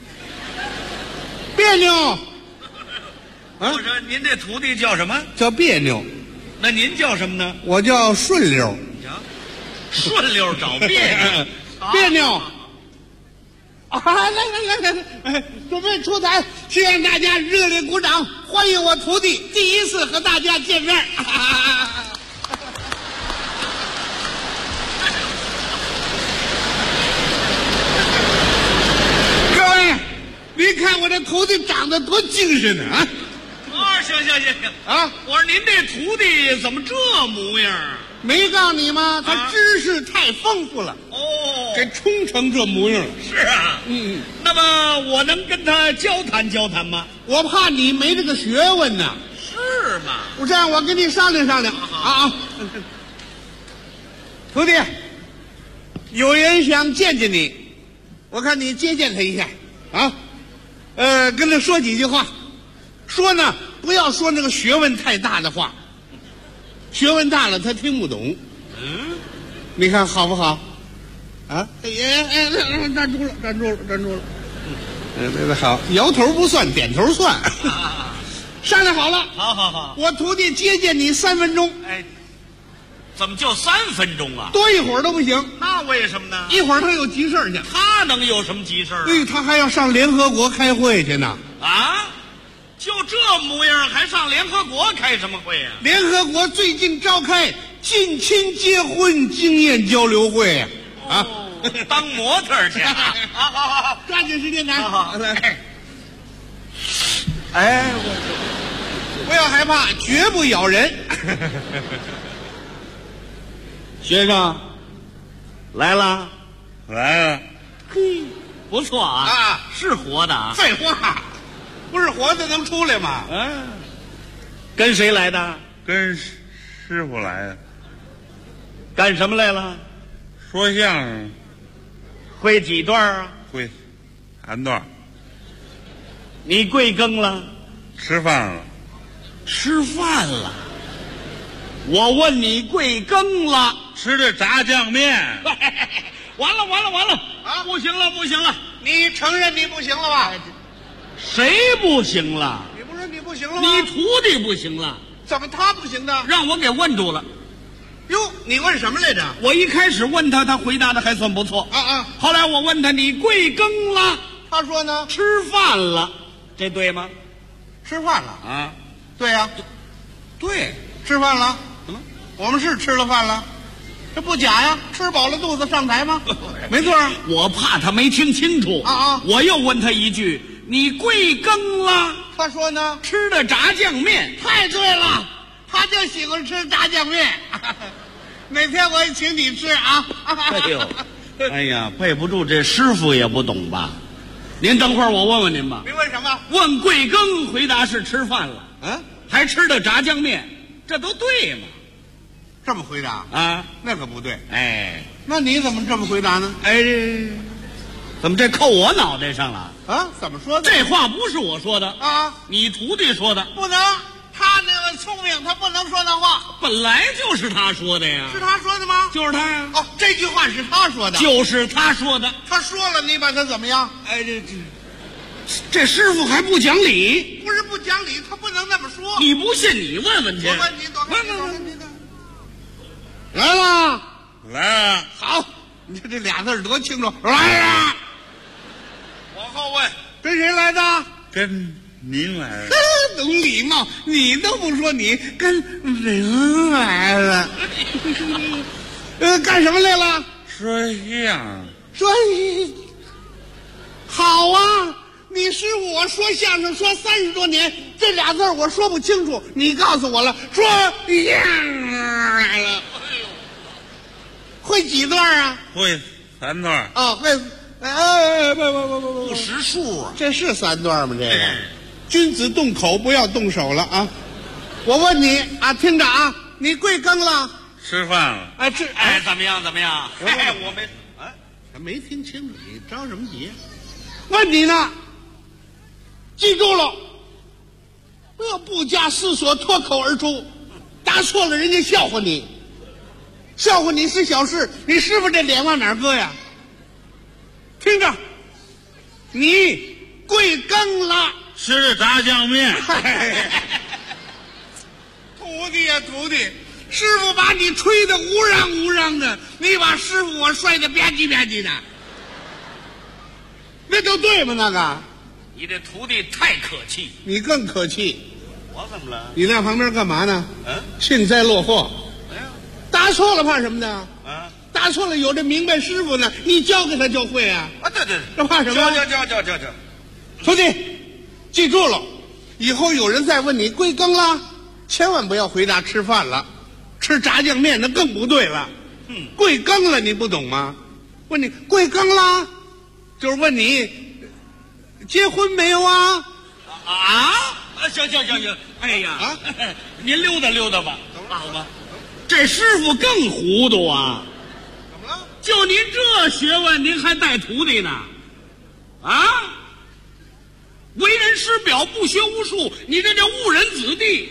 我说您这徒弟叫什么？ 叫别扭。 那您叫什么呢？ 我叫顺溜。 顺溜找别扭， 别扭。啊！来，准备出台，希望大家热烈鼓掌，欢迎我徒弟第一次和大家见面。各位，你看我这徒弟长得多精神呢啊！ 行啊！ 我说您这徒弟怎么这模样？ 没告诉你吗？他知识太丰富了哦， 给冲成这模样了。 是啊，那么我能跟他交谈交谈吗？ 我怕你没这个学问呢。 是吗？ 我这样，我跟你商量商量啊！徒弟，有人想见见你，我看你接见他一下啊。跟他说几句话，说呢不要说那个学问太大的话。学问大了他听不懂，你看好不好？啊，站住了，好，摇头不算，点头算，商量好了， 好， 我徒弟接见你3分钟， 哎，怎么就3分钟啊？ 多一会儿都不行。 那为什么呢？ 一会儿他有急事去。 他能有什么急事啊？ 他还要上联合国开会去呢。 啊？就这模样还上联合国开什么会啊？ 联合国最近召开近亲结婚经验交流会啊！ 当模特去啊！好， 抓紧时间谈。 好， 来。哎，不要害怕，绝不咬人。学生来了， 嘿，不错啊，是活的啊。 废话。不是活的能出来吗？ 跟谁来的？ 跟师傅来的。 干什么来了？ 说相声。 会几段啊？ 会3段。 你贵庚了？ 吃饭了。 我问你贵庚了？ 吃的炸酱面。 完了啊！不行了！ 你承认你不行了吧？ 谁不行了？ 你不是你不行了吗？ 你徒弟不行了。 怎么他不行的？ 让我给问住了。 哟，你问什么来着？ 我一开始问他，他回答的还算不错。后来我问他你贵庚了？ 他说呢？ 吃饭了。这对吗？ 吃饭了啊？ 对呀，对，吃饭了。我们是吃了饭了，这不假呀。吃饱了肚子上台吗？没错。 我怕他没听清楚我又问他一句。你贵庚了？ 他说呢？ 吃的炸酱面。 太对了，他就喜欢吃炸酱面。哪天我也请你吃啊！ 哎呦， 哎呀，背不住，这师傅也不懂吧？您等会儿我问问您吧。 您问什么？ 问贵庚，回答是吃饭了。 啊， 还吃的炸酱面，这都对吗？ 这么回答啊？ 那可不对。 哎， 那你怎么这么回答呢？ 哎，怎么这扣我脑袋上了？ 啊？怎么说的？ 这话不是我说的啊， 你徒弟说的。 不能，他那个聪明，他不能说那话。 本来就是他说的呀。 是他说的吗？ 就是他呀。 哦，这句话是他说的。 就是他说的。 他说了，你把他怎么样？ 哎，这师傅还不讲理。 不是不讲理，他不能那么说。 你不信你问问去。 我问你，问。来了， 来了。 好，你看这俩字多清楚。来了。 往后问， 跟谁来的？ 跟您来了。 懂礼貌，你都不说，你跟人来了。干什么来了？ 说相声。 说，好啊！你是我说相声说30多年，这俩字我说不清楚，你告诉我了。说相声来了。会几段啊？ 会3段。 哦，会。不识数啊！ 这是3段吗？这个，君子动口不要动手了啊！我问你啊，听着啊，你贵庚了？ 吃饭了。 哎， 怎么样？ 哎，我没，哎，还没听清楚，你着什么急？问你呢，记住了，不要不加思索脱口而出，答错了人家笑话你，笑话你是小事，你师傅这脸往哪儿搁呀？听着，你贵庚了？ 吃的炸酱面。 徒弟呀，徒弟，师傅把你吹得乌嚷乌嚷的，你把师傅我摔得吧唧吧唧的，那都对吗？那个， 你这徒弟太可气。 你更可气。 我怎么了？ 你在旁边干嘛呢？幸灾乐祸。答错了怕什么的？ 啊， 答错了有这明白师傅呢，你教给他就会啊。 啊，对， 这怕什么？ 教。 徒弟，记住了，以后有人再问你贵庚了，千万不要回答吃饭了，吃炸酱面那更不对了。贵庚了你不懂吗？问你贵庚了，就是问你结婚没有啊？ 行，哎呀，您溜达吧，好吧。这师傅更糊涂啊！ 怎么了？ 就您这学问，您还带徒弟呢？啊！为人师表，不学无术，你这叫误人子弟。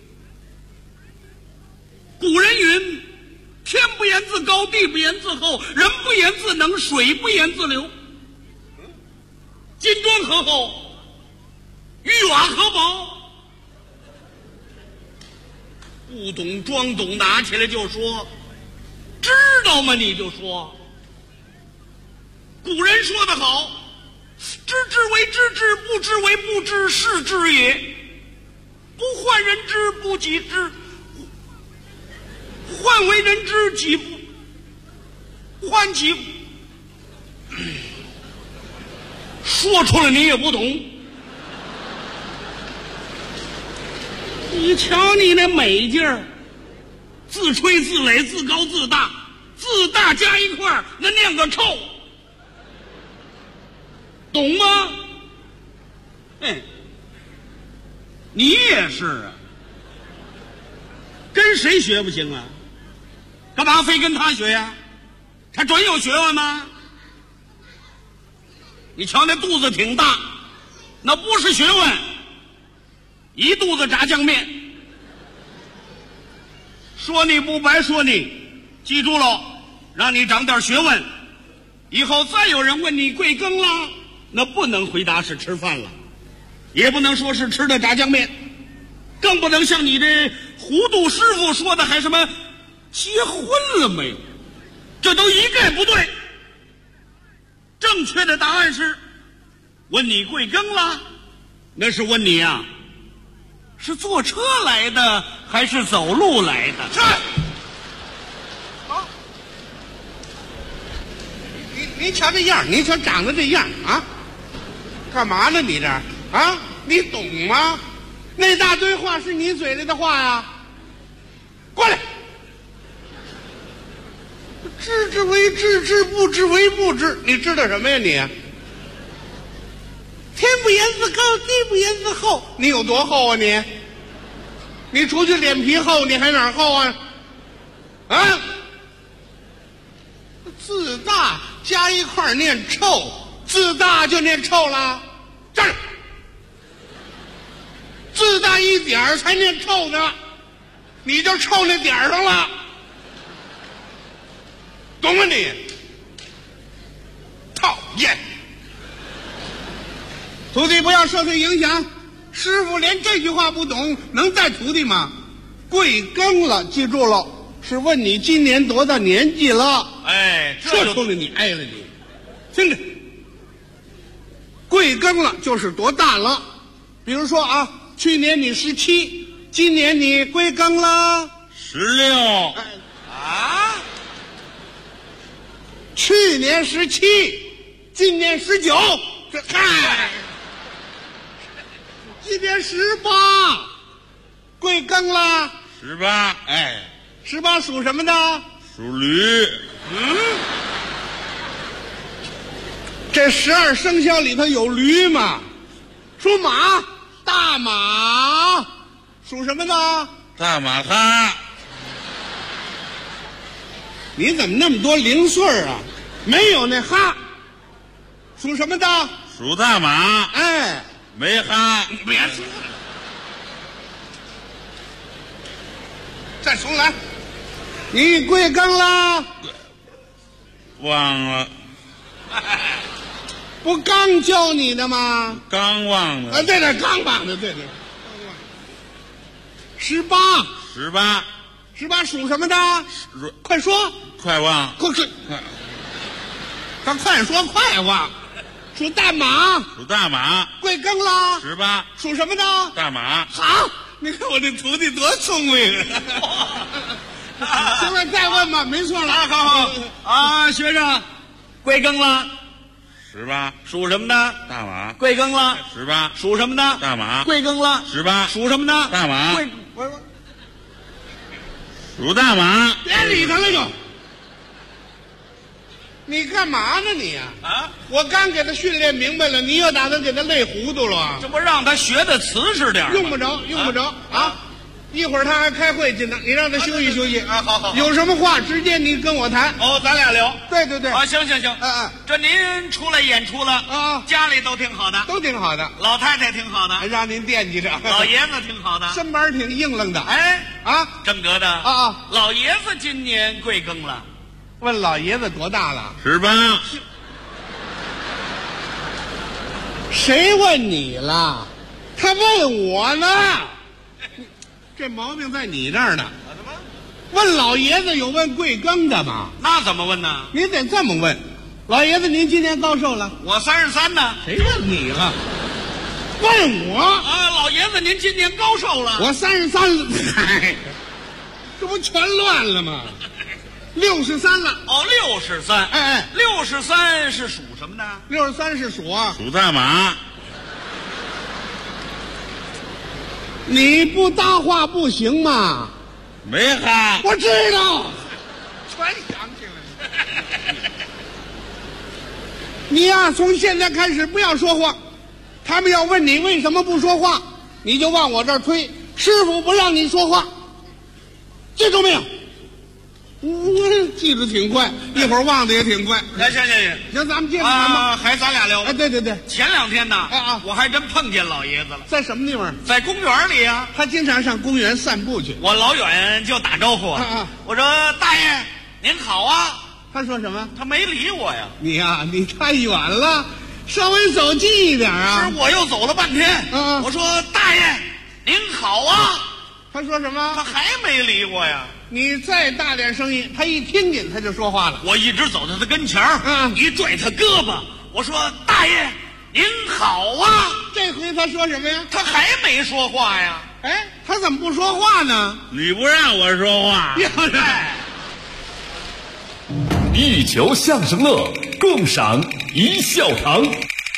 古人云：天不言自高，地不言自厚，人不言自能，水不言自流。金砖何厚？玉瓦何薄？不懂装懂，拿起来就说，知道吗？你就说。古人说得好，知之为知之，不知为不知，是知也。不患人之，不己知，患为人知，己不患己。说出来你也不懂。你瞧你那美劲儿，自吹自擂，自高自大，自大加一块儿，那念个臭，懂吗？你也是啊，跟谁学不行啊？干嘛非跟他学呀？他准有学问吗？你瞧那肚子挺大，那不是学问，一肚子炸酱面。说你不白说你，记住了，让你长点学问。以后再有人问你贵庚了，那不能回答是吃饭了，也不能说是吃的炸酱面，更不能像你这糊涂师傅说的还什么结婚了没有，这都一概不对。正确的答案是问你贵庚了，那是问你啊，是坐车来的还是走路来的？ 是。好，你瞧这样，你瞧长得这样啊，干嘛呢你这啊？你懂吗？那大堆话是你嘴里的话呀。过来， 知之为知之，不知为不知。你知道什么呀你？天不言自高，地不言自厚。你有多厚啊你？你除去脸皮厚，你还哪儿厚啊？啊！自大加一块念臭，自大就念臭了。站着，自大一点儿才念臭呢，你就臭那点儿上了，懂吗你？讨厌！徒弟不要受他影响，师傅连这句话不懂，能带徒弟吗？贵庚了，记住了，是问你今年多大年纪了。 哎， 这冲着你挨了你，听着，贵庚了就是多大了。比如说啊，去年你17，今年你贵庚了 ？16。 啊？去年17，今年19，这嗨，今年18，贵庚了 ？18。 哎，18属什么的？ 属驴。 这12生肖里头有驴吗？属马，大马，属什么的？ 大马哈。 你怎么那么多零碎啊？没有那哈，属什么的？ 属大马。 哎， 没哈。 别说了，再重来。你贵庚了？ 忘了。 不刚教你的吗？ 刚忘了。 对对，刚忘的，对对。18属什么的？快说。 快忘。 快，他快说快忘。属大马。 属大马。 贵庚了 ？18。 属什么的？ 大马。 好，你看我这徒弟多聪明。现在再问吧，没错了。 好啊，学生，贵庚了 ？18。 属什么的？ 大马。 贵庚了 ？18。 属什么的？ 大马。 贵庚了 ？18。 属什么的？ 大马。 我属大马。 别理他了就。你干嘛呢你呀？ 啊！ 我刚给他训练明白了，你又打算给他累糊涂了？ 这不让他学的瓷实点吗？ 用不着啊！一会儿他还开会去呢，你让他休息休息啊！好， 有什么话直接你跟我谈。 哦，咱俩聊。 对对对。 啊，行。这您出来演出了啊？ 家里都挺好的， 都挺好的。 老太太挺好的， 还让您惦记着。 老爷子挺好的， 身板挺硬朗的。 哎啊， 正格的啊！ 老爷子今年贵庚了？ 问老爷子多大了 ？18。 谁问你了？他问我呢。这毛病在你这儿呢。问老爷子有问贵庚的吗？ 那怎么问呢？ 你得这么问。老爷子，您今年高寿了？ 我33呢。 谁问你了？问我啊，老爷子，您今年高寿了？ 我33了。嗨，这不全乱了吗？63了。 哦，63。 哎 ，63是属什么的 ？63是属啊。 属大马。 你不搭话不行吗？ 没哈。 我知道，全想起来了。你呀，从现在开始不要说话。他们要问你为什么不说话，你就往我这儿推。师傅不让你说话，记住没有？记得挺快，一会儿忘得也挺快。行，咱们接着谈吧。 还咱俩聊吧。 哎，对， 前2天呢，我还真碰见老爷子了。 在什么地方？ 在公园里啊。 他经常上公园散步去。 我老远就打招呼我说大爷您好啊。 他说什么？ 他没理我呀。 你呀，你太远了，稍微走近一点啊。 是我又走了半天。我说大爷您好啊。 他说什么？ 他还没理我呀。 你再大点声音，他一听见他就说话了。 我一直走到他跟前儿，一拽他胳膊，我说大爷您好啊。 这回他说什么呀？ 他还没说话呀。 哎，他怎么不说话呢？ 你不让我说话。 一球相声乐，共赏一笑堂。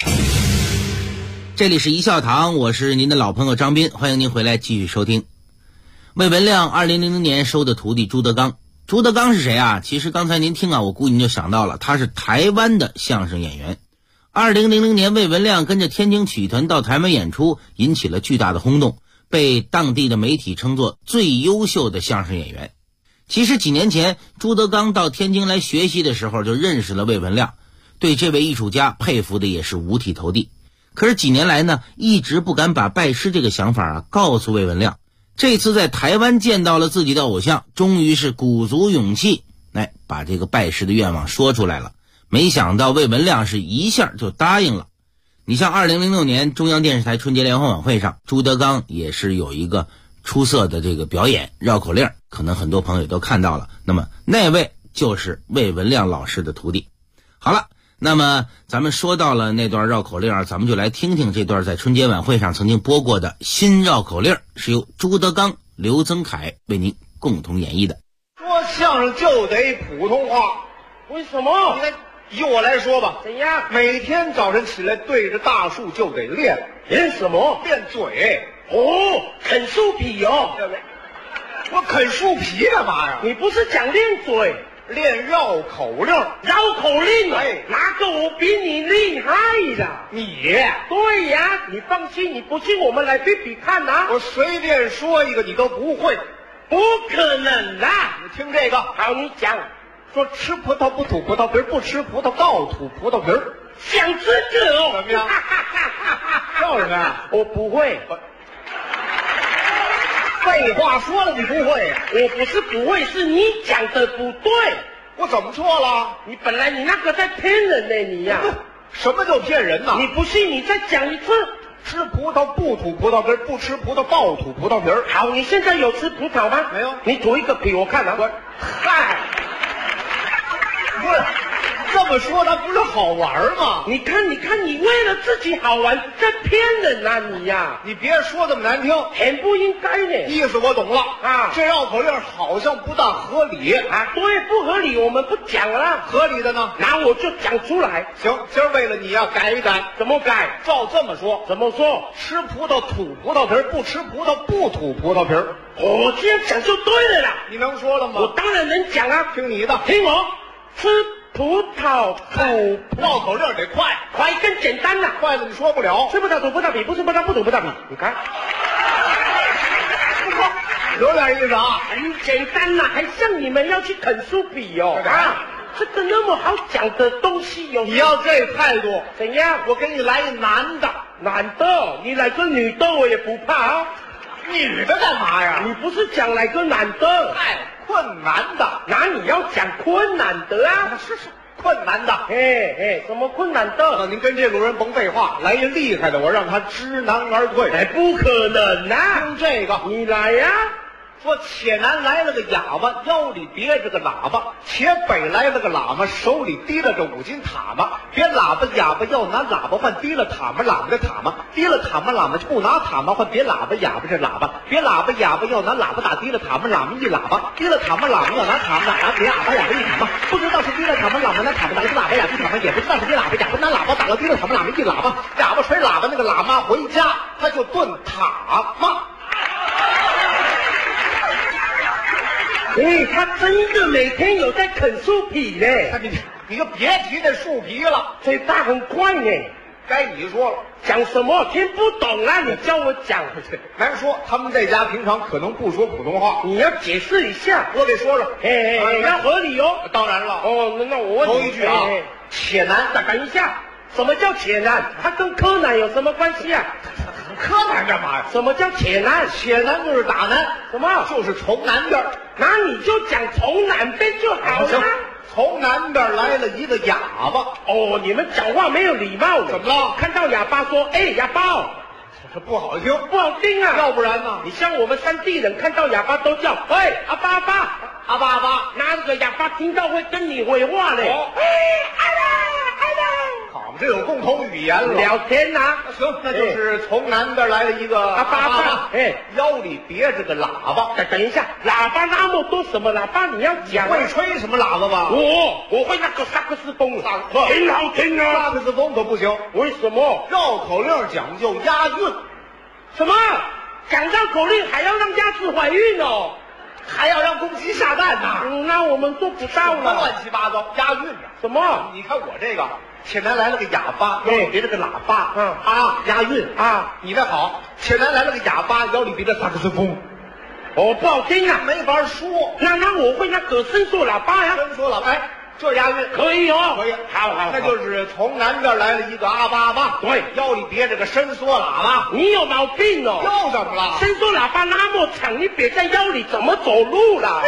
这里是一笑堂，我是您的老朋友张斌，欢迎您回来继续收听。魏文亮2000年收的徒弟朱德刚朱德刚是谁啊？其实刚才您听啊，我估计您就想到了，他是台湾的相声演员。2000年，魏文亮跟着天津曲艺团到台湾演出，引起了巨大的轰动，被当地的媒体称作最优秀的相声演员。其实几年前，朱德刚到天津来学习的时候，就认识了魏文亮，对这位艺术家佩服的也是五体投地。可是几年来呢，一直不敢把拜师这个想法告诉魏文亮。这次在台湾见到了自己的偶像，终于是鼓足勇气，把这个拜师的愿望说出来了。没想到魏文亮是一下就答应了。你像2006年中央电视台春节联欢晚会上，朱德刚也是有一个出色的这个表演，绕口令，可能很多朋友都看到了。那么那位就是魏文亮老师的徒弟。好了，那么咱们说到了那段绕口令，咱们就来听听这段在春节晚会上曾经播过的新绕口令，是由朱德刚、刘增凯为您共同演绎的。 说相声就得普通话， 为什么？ 以我来说吧， 怎样？ 每天早晨起来对着大树就得练， 练什么？ 练嘴。 哦，啃树皮哦。 我啃树皮干嘛呀？ 你不是讲练嘴？ 练绕口令。 绕口令啊！哪个我比你厉害的？ 你？ 对呀，你放心，你不信我们来比比看啊！ 我随便说一个你都不会， 不可能啦！ 你听这个， 好，你讲。 说吃葡萄不吐葡萄皮，不吃葡萄倒吐葡萄皮。 想这个哦？ 怎么样？笑什么呀？ 我不会。 废话说了，你不会呀？ 我不是不会，是你讲的不对。 我怎么错了？ 你本来你那个在骗人呢，你呀！ 什么叫骗人呢？ 你不信，你再讲一次。 吃葡萄不吐葡萄皮，不吃葡萄倒吐葡萄皮。 好，你现在有吃葡萄吗？ 没有。 你吐一个皮我看啊。 嗨，不是这么说，它不是好玩吗？ 你看，你为了自己好玩在骗人啊你呀！ 你别说这么难听， 很不应该呢。 意思我懂了啊， 这绕口令好像不大合理啊。对，不合理我们不讲了。 合理的呢， 那我就讲出来。 行，今儿为了你呀，改一改。 怎么改？ 照这么说。 怎么说？ 吃葡萄吐葡萄皮，不吃葡萄不吐葡萄皮。 我这样讲就对了啦。 你能说了吗？ 我当然能讲啊。 听你的， 听我。吃葡萄吐绕口令得快， 快更简单了。 快了你说不了。 吃葡萄吐葡萄皮，不吃葡萄不吐葡萄皮。你看， 有点意思啊。 很简单呐，还像你们要去啃树皮哦啊！这个那么好讲的东西有。 你要这态度怎样？ 我给你来一男的。 男的？你来个女的我也不怕啊。 女的干嘛呀？ 你不是讲来个男的？ 哎，困难的。 那你要讲困难的啊？ 是困难的。 什么困难的？ 您跟这路人甭废话，来一厉害的，我让他知难而退。 哎，不可能啊！ 听这个， 你来呀。 说且南来了个哑巴，腰里别着个喇叭；且北来了个喇嘛，手里提了个5斤塔嘛。别喇叭哑巴要拿喇叭换，提了塔嘛喇嘛的塔嘛，提了塔嘛喇嘛不拿塔嘛换。别喇叭哑巴这喇叭，别喇叭哑巴要拿喇叭打，提了塔嘛喇嘛一喇叭，提了塔嘛喇嘛要拿塔嘛打，别哑巴哑巴一塔嘛。不知道是提了塔嘛喇嘛拿塔嘛打，是哑巴哑巴一塔嘛，也不知道是别喇叭哑巴拿喇叭打了，提了塔嘛喇嘛一喇叭。哑巴吹喇叭，那个喇嘛回家他就炖塔嘛。 他真的每天有在啃树皮呢。 你就别提那树皮了， 嘴巴很快呢。 该你说了， 讲什么听不懂啊？你教我讲。 难说，他们在家平常可能不说普通话， 你要解释一下。 我给说说， 要合理哦。 当然了。 哦，那我问头一句啊， 且南。等一下，什么叫且南？它跟柯南有什么关系啊？ 柯南干嘛呀？ 什么叫且南？ 且南就是打南， 什么？ 就是从南边。 那你就讲从南边就好了。 从南边来了一个哑巴。 哦，你们讲话没有礼貌。 怎么了？ 看到哑巴说：“哎，哑巴。” 这不好听， 不好听啊！ 要不然呢？ 你像我们山地人看到哑巴都叫：“喂，阿巴阿巴， 阿巴阿巴。” 那个哑巴听到会跟你回话嘞。 哎，好，这有共同语言了， 聊天呐。 行，那就是从南边来了一个阿巴阿巴， 腰里别着个喇叭。 等一下，喇叭那么多，什么喇叭你要讲？ 会吹什么喇叭吧？ 我会那个萨克斯风，很好听啊。 萨克斯风可不行， 为什么？ 绕口令讲究押韵。 什么？讲绕口令还要让鸭子怀孕哦？ 还要让公鸡下蛋呢。 那我们做不到了。 乱七八糟，押韵呢。 什么？ 你看我这个，前南来了个哑巴，腰里别着个喇叭，押韵啊。你这好，前南来了个哑巴，腰里别着萨克斯风。 哦，不好听啊， 没法说。 那我会那个伸缩喇叭呀， 伸缩喇叭。哎，这押韵可以哦， 可以， 好， 那就是从南边来了一个阿巴阿巴， 对， 腰里别着个伸缩喇叭。 你有毛病哦！ 又怎么了？ 伸缩喇叭那么长，你别在腰里怎么走路了？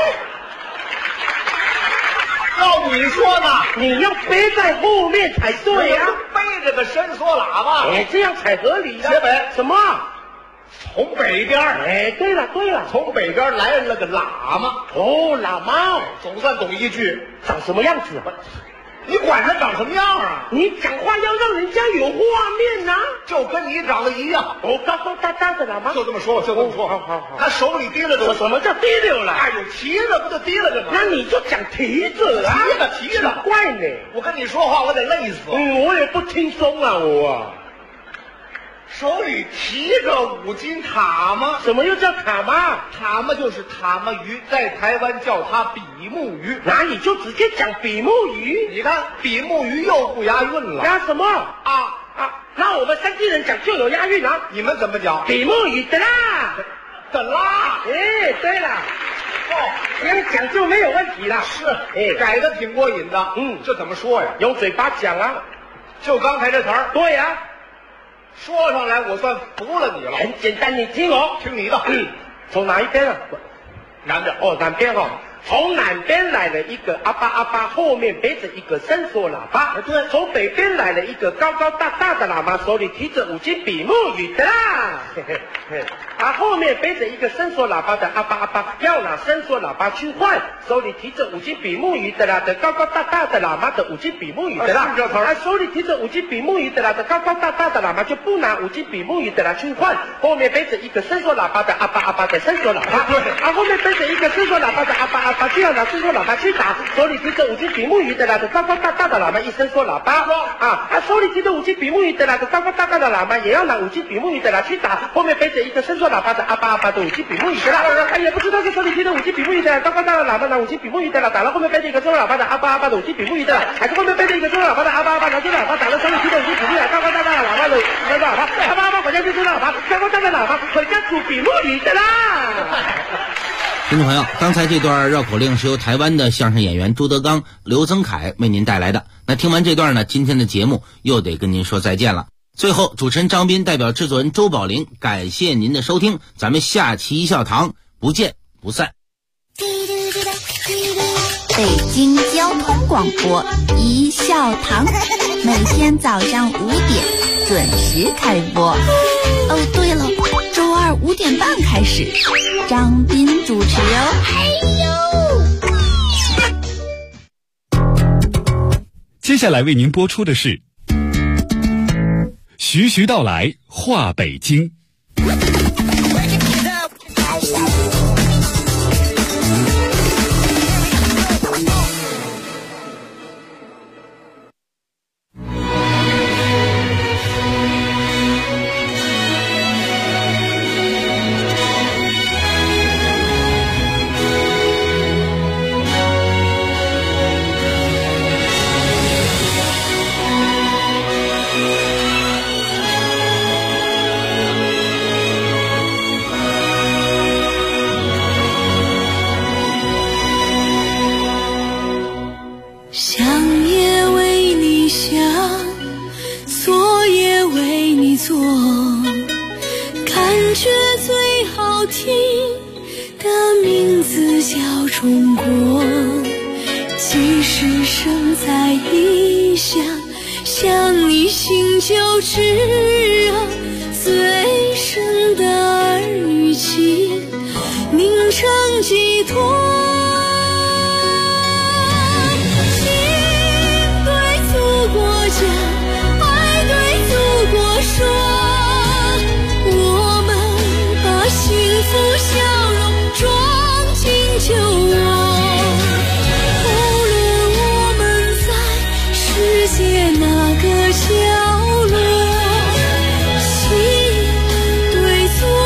要你说呢， 你要背在后面才对呀， 背着个伸缩喇叭， 这样才合理呀。 结北什么？ 从北边， 对了， 从北边来了个喇嘛。 哦，喇嘛， 总算懂一句， 长什么样子？ 你管他长什么样啊？ 你讲话要让人家有画面呐， 就跟你长得一样。 哦，高高大大的喇嘛， 就这么说，好。他手里提了个， 什么叫提溜了？ 哎呦，提着不就提了着吗？ 那你就讲提着啊， 提着， 怪呢。 我跟你说话，我得累死。 我也不轻松啊，我。 手里提着5斤塔嘛？ 什么又叫塔嘛？ 塔嘛就是塔嘛鱼，在台湾叫它比目鱼。 那你就直接讲比目鱼。 你看比目鱼又不押韵了。 押什么？那我们山地人讲就有押韵啊。 你们怎么讲？ 比目鱼的啦， 的啦。 对了。这样讲就没有问题了。 是，改的挺过瘾的。这怎么说呀？ 用嘴巴讲啊。 就刚才这词儿。 对呀。 说上来我算服了你了。 很简单，你听我， 听你的。 从哪一边啊？ 南边。 南边哦。从南边来了一个阿巴阿巴，后面背着一个伸缩喇叭。 对。 从北边来了一个高高大大的喇嘛，手里提着5斤比目鱼的啦。后面背着一个伸缩喇叭的阿巴阿巴，要拿伸缩喇叭去换，手里提着5斤比目鱼的啦的高高大大的喇嘛的5斤比目鱼的啦。手里提着5斤比目鱼的啦的高高大大的喇嘛就不拿5斤比目鱼的啦去换，后面背着一个伸缩喇叭的阿巴阿巴的伸缩喇叭。后面背着一个伸缩喇叭的阿巴阿巴就要拿伸缩喇叭去打，手里提着5斤比目鱼的啦的高高大大的喇嘛一伸缩喇叭。手里提着5斤比目鱼的啦的高高大大的喇嘛也要拿5斤比目鱼的啦去打，后面背着一个伸缩喇叭的阿巴阿巴的5斤比目鱼的啦。也不知道是手里提着5斤比目鱼的啦高高大大的喇嘛拿5斤比目鱼的啦打了，后面背着一个伸缩喇叭的阿巴阿巴的5斤比目鱼的啦，还是后面背着一个伸缩喇叭的阿巴阿巴拿伸缩喇叭打了，手里提着5斤比目鱼的高高大大的喇嘛的伸缩喇叭，阿巴阿巴回家去伸缩喇叭，高高大大的喇嘛回家煮比目鱼的啦。 听众朋友，刚才这段绕口令是由台湾的相声演员朱德刚、刘增凯为您带来的。那听完这段呢，今天的节目又得跟您说再见了。最后，主持人张斌代表制作人周宝林，感谢您的收听，咱们下期一笑堂不见不散。 北京交通广播一笑堂，每天早上5点准时开播。对了，周二5点半开始，张斌主持接下来为您播出的是徐徐道来话北京。 中国，即使生在异乡，想你心就炙热，最深的儿女情凝成寄托。心对祖国讲，爱对祖国说，我们把幸福笑容装进酒窝。无论我们在世界哪个角落，心对祖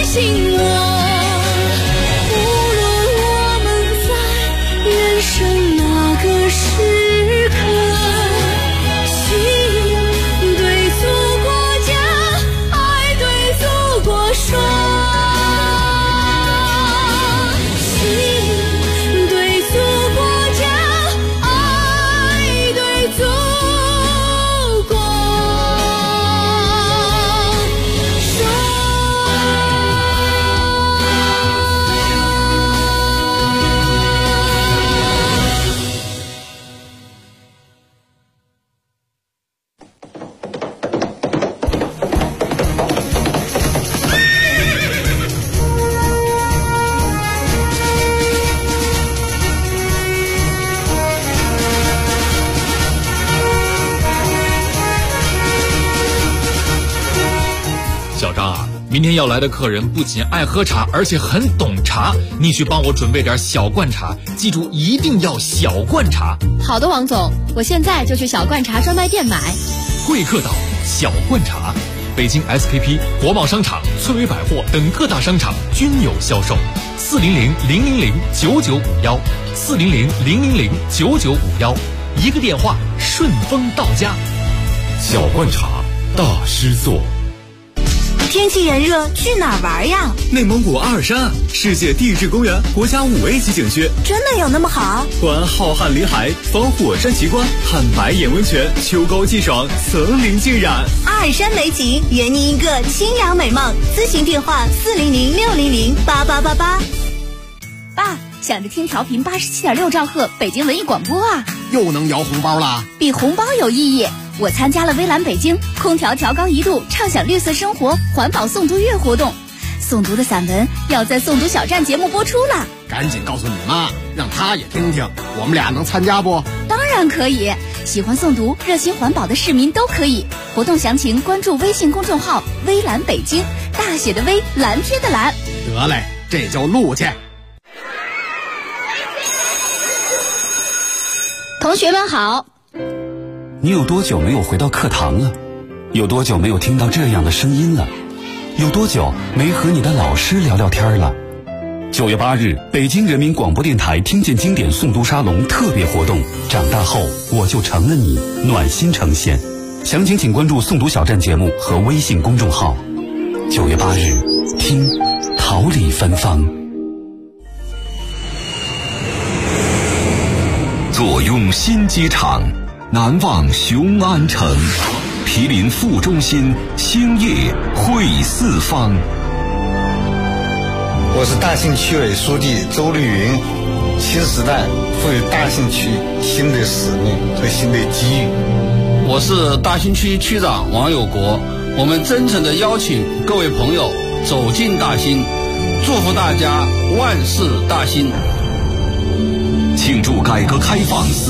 心了。无论我们在人生哪个时刻，心对祖国家，爱对祖国说。 明天要来的客人不仅爱喝茶，而且很懂茶，你去帮我准备点小罐茶，记住一定要小罐茶。 好的，王总，我现在就去小罐茶专卖店买。 贵客岛小罐茶，北京 SKP、国贸商场、翠微百货等各大商场均有销售。400-000-9951，400-000-9951，一个电话顺丰到家。 小罐茶，大师做。 天气炎热，去哪儿玩呀？ 内蒙古阿尔山，世界地质公园国家5A级景区， 真的有那么好？ 观浩瀚林海，访火山奇观，看白眼温泉，秋高气爽，层林尽染。 阿尔山美景，圆你一个清凉美梦。咨询电话400-600-8888。 爸，想着听调频87.6兆赫北京文艺广播啊， 又能摇红包啦？ 比红包有意义。我参加了微蓝北京空调调高1度，畅享绿色生活环保诵读月活动，诵读的散文要在诵读小站节目播出了。 赶紧告诉你妈，让她也听听，我们俩能参加不？ 当然可以，喜欢诵读、热心环保的市民都可以。活动详情关注微信公众号微蓝北京，大写的微，蓝天的蓝。 得嘞，这就录去。 同学们好。 你有多久没有回到课堂了？有多久没有听到这样的声音了？有多久没和你的老师聊聊天了？9月8日，北京人民广播电台听见经典诵读沙龙特别活动，长大后我就成了你，暖心呈现。详情请关注诵读小站节目和微信公众号。9月8日，听桃李芬芳。 坐拥新机场，难忘雄安城，毗邻副中心，兴业汇四方。 我是大兴区委书记周绿云。新时代赋予大兴区新的使命和新的机遇。 我是大兴区区长王有国。我们真诚地邀请各位朋友走进大兴，祝福大家万事大兴。 庆祝改革开放